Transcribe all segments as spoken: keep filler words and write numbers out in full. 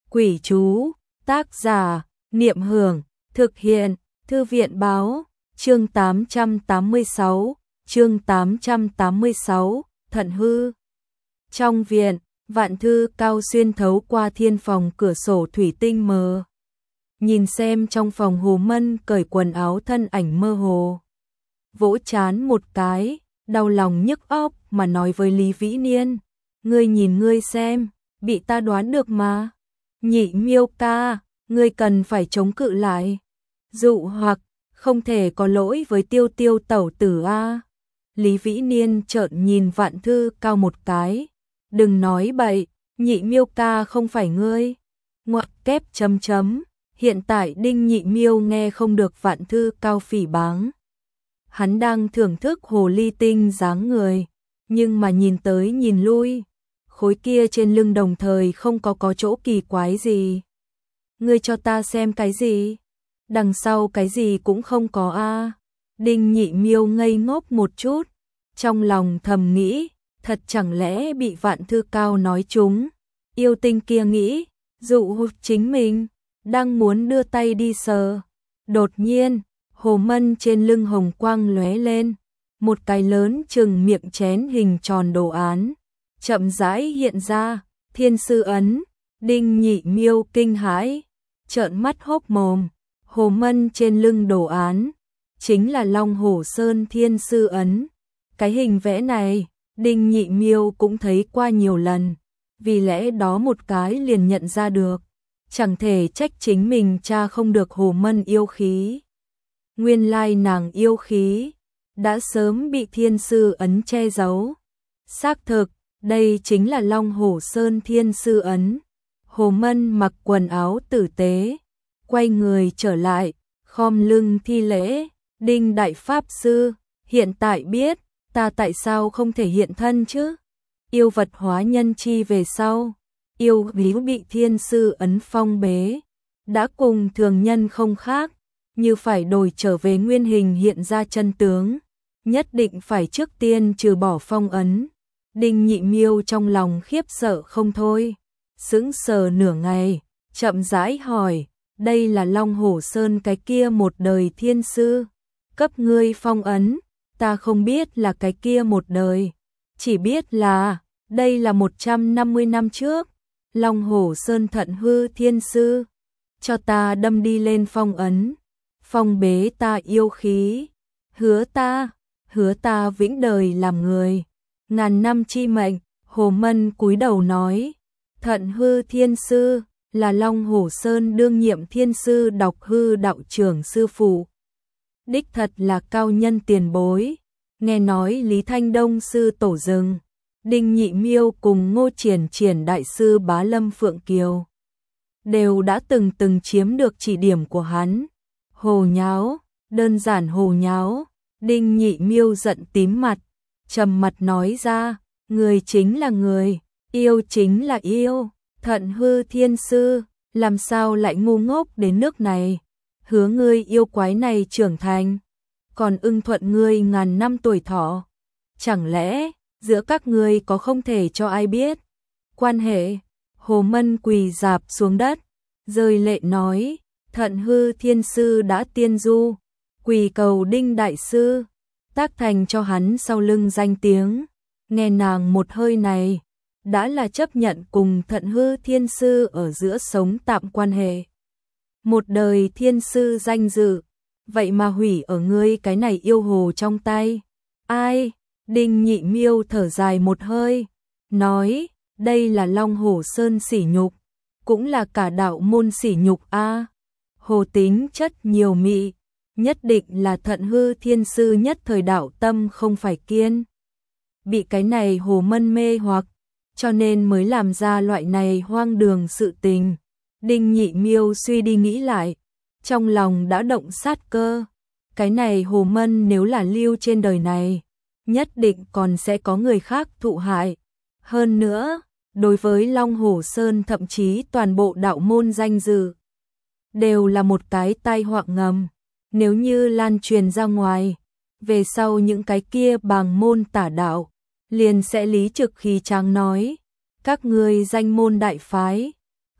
Quỷ chú, tác giả, Niệm Hưởng, thực hiện, Thư viện báo, chương tám trăm tám mươi sáu, chương tám trăm tám mươi sáu, Thận hư. Trong viện, Vạn Thư Cao xuyên thấu qua thiên phòng cửa sổ thủy tinh mờ. Nhìn xem trong phòng Hồ Mân cởi quần áo thân ảnh mơ hồ. Vỗ chán một cái, đau lòng nhức óc mà nói với Lý Vĩ Niên. Ngươi nhìn ngươi xem, bị ta đoán được mà. Nhị Miêu ca, ngươi cần phải chống cự lại. Dụ hoặc, không thể có lỗi với Tiêu Tiêu tẩu tử a. Lý Vĩ Niên trợn nhìn Vạn Thư Cao một cái. Đừng nói bậy, Nhị Miêu ca không phải ngươi. Ngoặc kép chấm chấm. Hiện tại Đinh Nhị Miêu nghe không được Vạn Thư Cao phỉ báng. Hắn đang thưởng thức hồ ly tinh dáng người, nhưng mà nhìn tới nhìn lui, khối kia trên lưng đồng thời không có có chỗ kỳ quái gì. Ngươi cho ta xem cái gì? Đằng sau cái gì cũng không có a. Đinh Nhị Miêu ngây ngốc một chút, trong lòng thầm nghĩ, thật chẳng lẽ bị Vạn Thư Cao nói trúng. Yêu tinh kia nghĩ, dụ hụt chính mình, đang muốn đưa tay đi sờ. Đột nhiên, Hồ Mân trên lưng hồng quang lóe lên, một cái lớn chừng miệng chén hình tròn đồ án, chậm rãi hiện ra, Thiên Sư Ấn. Đinh Nhị Miêu kinh hãi, trợn mắt hốc mồm. Hồ Mân trên lưng đồ án chính là Long Hổ Sơn Thiên Sư Ấn. Cái hình vẽ này, Đinh Nhị Miêu cũng thấy qua nhiều lần, vì lẽ đó một cái liền nhận ra được. Chẳng thể trách chính mình cha không được Hồ Mân yêu khí. Nguyên lai nàng yêu khí đã sớm bị Thiên Sư Ấn che giấu. Xác thực, đây chính là Long Hổ Sơn Thiên Sư Ấn. Hồ Mân mặc quần áo tử tế, quay người trở lại, khom lưng thi lễ. Đinh Đại Pháp Sư, hiện tại biết ta tại sao không thể hiện thân chứ? Yêu vật hóa nhân chi về sau, yêu lý bị Thiên Sư Ấn phong bế, đã cùng thường nhân không khác, như phải đổi trở về nguyên hình hiện ra chân tướng, nhất định phải trước tiên trừ bỏ phong ấn. Đinh Nhị Miêu trong lòng khiếp sợ không thôi, sững sờ nửa ngày, chậm rãi hỏi, đây là Long Hổ Sơn cái kia một đời thiên sư cấp ngươi phong ấn? Ta không biết là cái kia một đời, chỉ biết là đây là một trăm năm mươi năm trước, Long Hổ Sơn Thận hư thiên sư cho ta đâm đi lên phong ấn, phong bế ta yêu khí, hứa ta, hứa ta vĩnh đời làm người, ngàn năm chi mệnh. Hồ Mân cúi đầu nói, Thận hư thiên sư là Long Hổ Sơn đương nhiệm thiên sư Độc Hư đạo trưởng sư phụ, đích thật là cao nhân tiền bối. Nghe nói Lý Thanh Đông sư tổ rừng, Đinh Nhị Miêu cùng Ngô Triển Triển đại sư Bá Lâm Phượng Kiều đều đã từng từng chiếm được chỉ điểm của hắn. Hồ nháo, đơn giản hồ nháo. Đinh Nhị Miêu giận tím mặt, trầm mặt nói ra, người chính là người, yêu chính là yêu. Thận hư thiên sư làm sao lại ngu ngốc đến nước này? Hứa ngươi yêu quái này trưởng thành, còn ưng thuận ngươi ngàn năm tuổi thọ. Chẳng lẽ giữa các ngươi có không thể cho ai biết quan hệ? Hồ Mân quỳ rạp xuống đất, rơi lệ nói, Thận hư thiên sư đã tiên du, quỳ cầu Đinh đại sư tác thành cho hắn sau lưng danh tiếng. Nghe nàng một hơi này, đã là chấp nhận cùng Thận hư thiên sư ở giữa sống tạm quan hệ. Một đời thiên sư danh dự, vậy mà hủy ở ngươi cái này yêu hồ trong tay. Ai? Đinh Nhị Miêu thở dài một hơi, nói, đây là Long Hổ Sơn sỉ nhục, cũng là cả đạo môn sỉ nhục a. Hồ tính chất nhiều mị, nhất định là Thận hư thiên sư nhất thời đạo tâm không phải kiên. Bị cái này Hồ Mân mê hoặc, cho nên mới làm ra loại này hoang đường sự tình. Đinh Nhị Miêu suy đi nghĩ lại, trong lòng đã động sát cơ. Cái này Hồ Mân nếu là lưu trên đời này, nhất định còn sẽ có người khác thụ hại. Hơn nữa, đối với Long Hổ Sơn thậm chí toàn bộ đạo môn danh dự, đều là một cái tai họa ngầm. Nếu như lan truyền ra ngoài, về sau những cái kia bàng môn tả đạo, liền sẽ lý trực khí tráng nói, các ngươi danh môn đại phái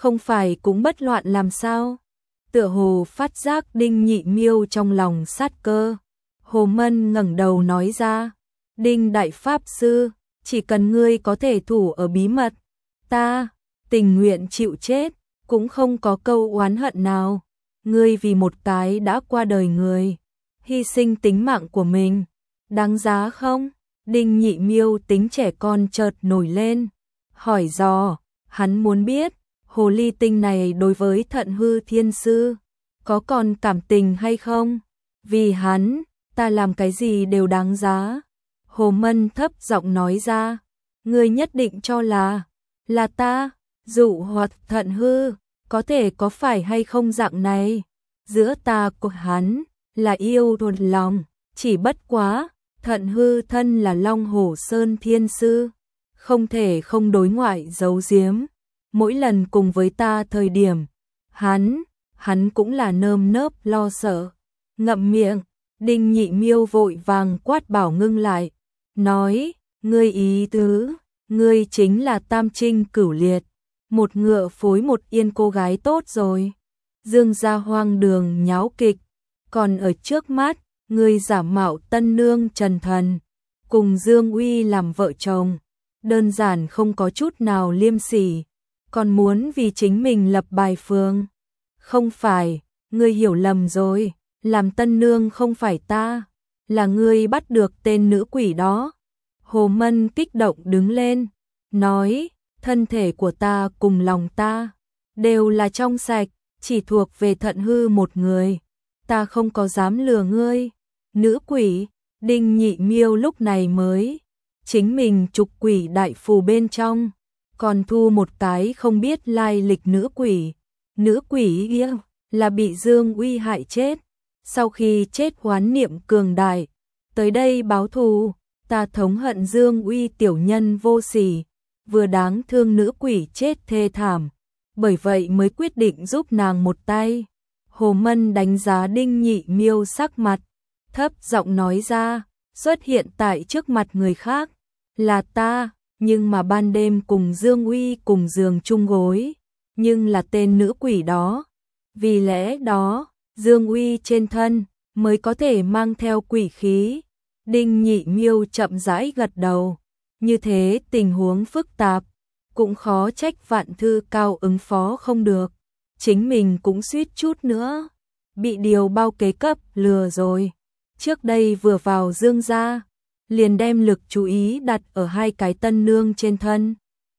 không phải cũng bất loạn làm sao? Tựa hồ phát giác Đinh Nhị Miêu trong lòng sát cơ. Hồ Mân ngẩng đầu nói ra, Đinh Đại Pháp Sư, chỉ cần ngươi có thể thủ ở bí mật, ta tình nguyện chịu chết, cũng không có câu oán hận nào. Ngươi vì một cái đã qua đời người, hy sinh tính mạng của mình, đáng giá không? Đinh Nhị Miêu tính trẻ con chợt nổi lên, hỏi dò, hắn muốn biết, hồ ly tinh này đối với Thận Hư Thiên Sư, có còn cảm tình hay không? Vì hắn, ta làm cái gì đều đáng giá. Hồ Mân thấp giọng nói ra, ngươi nhất định cho là, là ta, dụ hoặc Thận Hư, có thể có phải hay không dạng này? Giữa ta của hắn, là yêu thuần lòng, chỉ bất quá, Thận Hư thân là Long Hổ Sơn Thiên Sư, không thể không đối ngoại giấu giếm. Mỗi lần cùng với ta thời điểm, hắn, hắn cũng là nơm nớp lo sợ. Ngậm miệng, Đinh Nhị Miêu vội vàng quát bảo ngưng lại, nói, ngươi ý tứ, ngươi chính là Tam Trinh Cửu Liệt, một ngựa phối một yên cô gái tốt rồi. Dương gia hoang đường nháo kịch, còn ở trước mắt, ngươi giả mạo tân nương Trần Thần, cùng Dương Uy làm vợ chồng, đơn giản không có chút nào liêm sỉ, còn muốn vì chính mình lập bài phương. Không phải, ngươi hiểu lầm rồi, làm tân nương không phải ta, là ngươi bắt được tên nữ quỷ đó. Hồ Mân kích động đứng lên, nói, thân thể của ta cùng lòng ta, đều là trong sạch, chỉ thuộc về Thận Hư một người, ta không có dám lừa ngươi. Nữ quỷ, Đinh Nhị Miêu lúc này mới, chính mình trục quỷ đại phù bên trong, còn thu một cái không biết lai lịch nữ quỷ. Nữ quỷ kia là bị Dương Uy hại chết, sau khi chết hoán niệm cường đại, tới đây báo thù, ta thống hận Dương Uy tiểu nhân vô sỉ, vừa đáng thương nữ quỷ chết thê thảm, bởi vậy mới quyết định giúp nàng một tay. Hồ Mân đánh giá Đinh Nhị Miêu sắc mặt, thấp giọng nói ra, xuất hiện tại trước mặt người khác, là ta, nhưng mà ban đêm cùng Dương Uy cùng giường chung gối, nhưng là tên nữ quỷ đó. Vì lẽ đó, Dương Uy trên thân mới có thể mang theo quỷ khí. Đinh Nhị Miêu chậm rãi gật đầu, như thế tình huống phức tạp, cũng khó trách Vạn Thư Cao ứng phó không được, chính mình cũng suýt chút nữa bị điều bao kế cấp lừa rồi. Trước đây vừa vào Dương gia, liền đem lực chú ý đặt ở hai cái tân nương trên thân,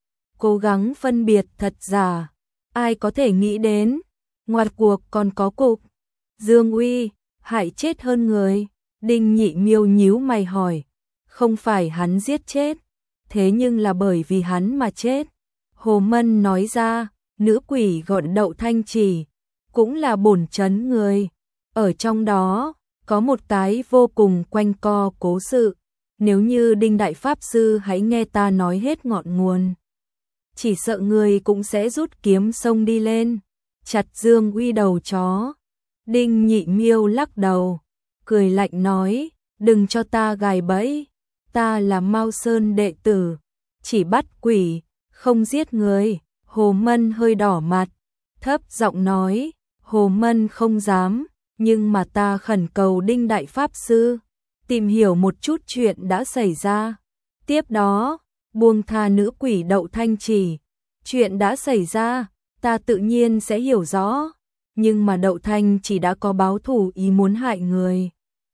cố gắng phân biệt thật giả. Ai có thể nghĩ đến, ngoặt cuộc còn có cục Dương Uy hại chết hơn người. Đinh Nhị Miêu nhíu mày hỏi, không phải hắn giết chết, thế nhưng là bởi vì hắn mà chết. Hồ Mân nói ra, nữ quỷ gọi Đậu Thanh Trì, cũng là bổn chấn người, ở trong đó có một cái vô cùng quanh co cố sự, nếu như Đinh Đại Pháp Sư hãy nghe ta nói hết ngọn nguồn, chỉ sợ người cũng sẽ rút kiếm xông đi lên, chặt Dương Uy đầu chó. Đinh Nhị Miêu lắc đầu, cười lạnh nói, đừng cho ta gài bẫy, ta là Mao Sơn đệ tử, chỉ bắt quỷ, không giết người. Hồ Mân hơi đỏ mặt, thấp giọng nói, Hồ Mân không dám, nhưng mà ta khẩn cầu Đinh Đại Pháp Sư tìm hiểu một chút chuyện đã xảy ra, tiếp đó buông tha nữ quỷ Đậu Thanh Trì. Chuyện đã xảy ra, ta tự nhiên sẽ hiểu rõ, nhưng mà Đậu Thanh chỉ đã có báo thù ý muốn hại người,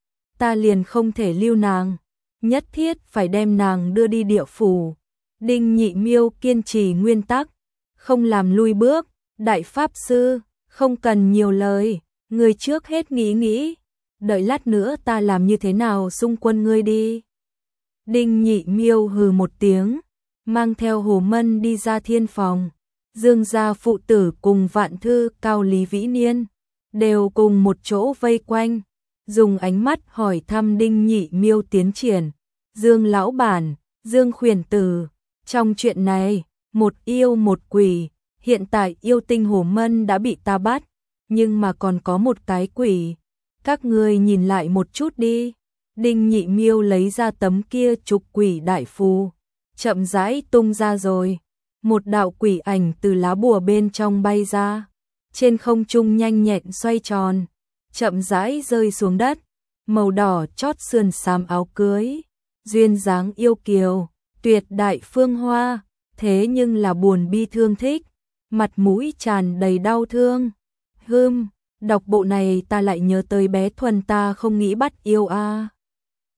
ta liền không thể lưu nàng, nhất thiết phải đem nàng đưa đi địa phủ. Đinh Nhị Miêu kiên trì nguyên tắc, không làm lui bước. Đại Pháp Sư, không cần nhiều lời, người trước hết nghĩ nghĩ, đợi lát nữa ta làm như thế nào xung quân ngươi đi. Đinh Nhị Miêu hừ một tiếng, mang theo Hồ Mân đi ra thiên phòng. Dương gia phụ tử cùng Vạn Thư Cao Lý Vĩ Niên đều cùng một chỗ vây quanh, dùng ánh mắt hỏi thăm Đinh Nhị Miêu tiến triển. Dương lão bản, Dương khuyển tử, trong chuyện này, một yêu một quỷ, hiện tại yêu tinh Hồ Mân đã bị ta bắt, nhưng mà còn có một cái quỷ, các ngươi nhìn lại một chút đi. Đinh Nhị Miêu lấy ra tấm kia trục quỷ đại phù, chậm rãi tung ra rồi. một đạo quỷ ảnh từ lá bùa bên trong bay ra, trên không trung nhanh nhẹn xoay tròn, chậm rãi rơi xuống đất, màu đỏ chót sườn xám áo cưới, duyên dáng yêu kiều, tuyệt đại phương hoa, thế nhưng là buồn bi thương thích, mặt mũi tràn đầy đau thương. Hưm, đọc bộ này ta lại nhớ tới bé Thuần ta không nghĩ bắt yêu a. À.